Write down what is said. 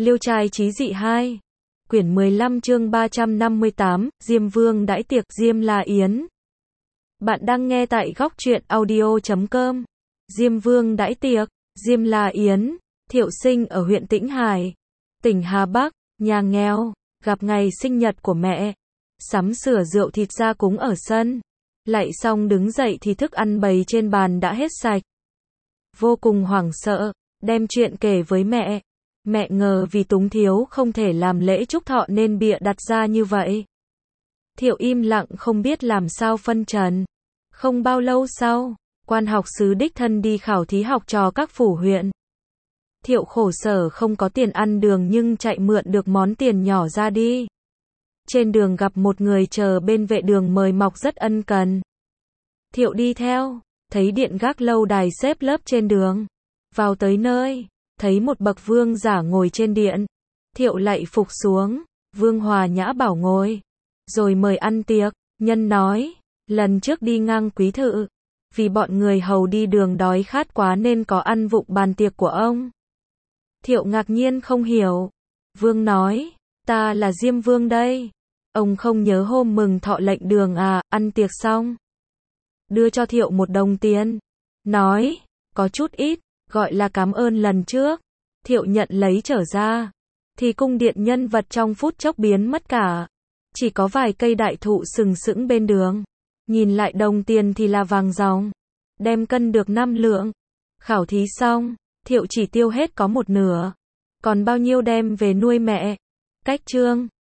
Liêu trai chí dị 2. Quyển 15 chương 358, Diêm Vương đãi tiệc, Diêm La Yến. Bạn đang nghe tại góc truyện audio.com. Diêm Vương đãi tiệc, Diêm La Yến. Thiệu sinh ở huyện Tĩnh Hải, tỉnh Hà Bắc, nhà nghèo, gặp ngày sinh nhật của mẹ. Sắm sửa rượu thịt ra cúng ở sân. Lạy xong đứng dậy thì thức ăn bày trên bàn đã hết sạch. Vô cùng hoảng sợ, đem chuyện kể với mẹ. Mẹ ngờ vì túng thiếu không thể làm lễ chúc thọ nên bịa đặt ra như vậy. Thiệu im lặng không biết làm sao phân trần. Không bao lâu sau, quan học sứ đích thân đi khảo thí học trò các phủ huyện. Thiệu khổ sở không có tiền ăn đường nhưng chạy mượn được món tiền nhỏ ra đi. Trên đường gặp một người chờ bên vệ đường mời mọc rất ân cần. Thiệu đi theo, thấy điện gác lâu đài xếp lớp trên đường. Vào tới nơi, thấy một bậc vương giả ngồi trên điện. Thiệu lạy phục xuống, vương hòa nhã bảo ngồi, rồi mời ăn tiệc. Nhân nói, lần trước đi ngang quý thự, vì bọn người hầu đi đường đói khát quá nên có ăn vụng bàn tiệc của ông. Thiệu ngạc nhiên không hiểu. Vương nói, ta là Diêm Vương đây. Ông không nhớ hôm mừng thọ lệnh đường à? Ăn tiệc xong, đưa cho Thiệu một đồng tiền. Nói, có chút ít, gọi là cảm ơn lần trước. Thiệu nhận lấy trở ra, thì cung điện nhân vật trong phút chốc biến mất cả. Chỉ có vài cây đại thụ sừng sững bên đường. Nhìn lại đồng tiền thì là vàng ròng, đem cân được 5 lượng. Khảo thí xong, Thiệu chỉ tiêu hết có 1/2. Còn bao nhiêu đem về nuôi mẹ. Cách chương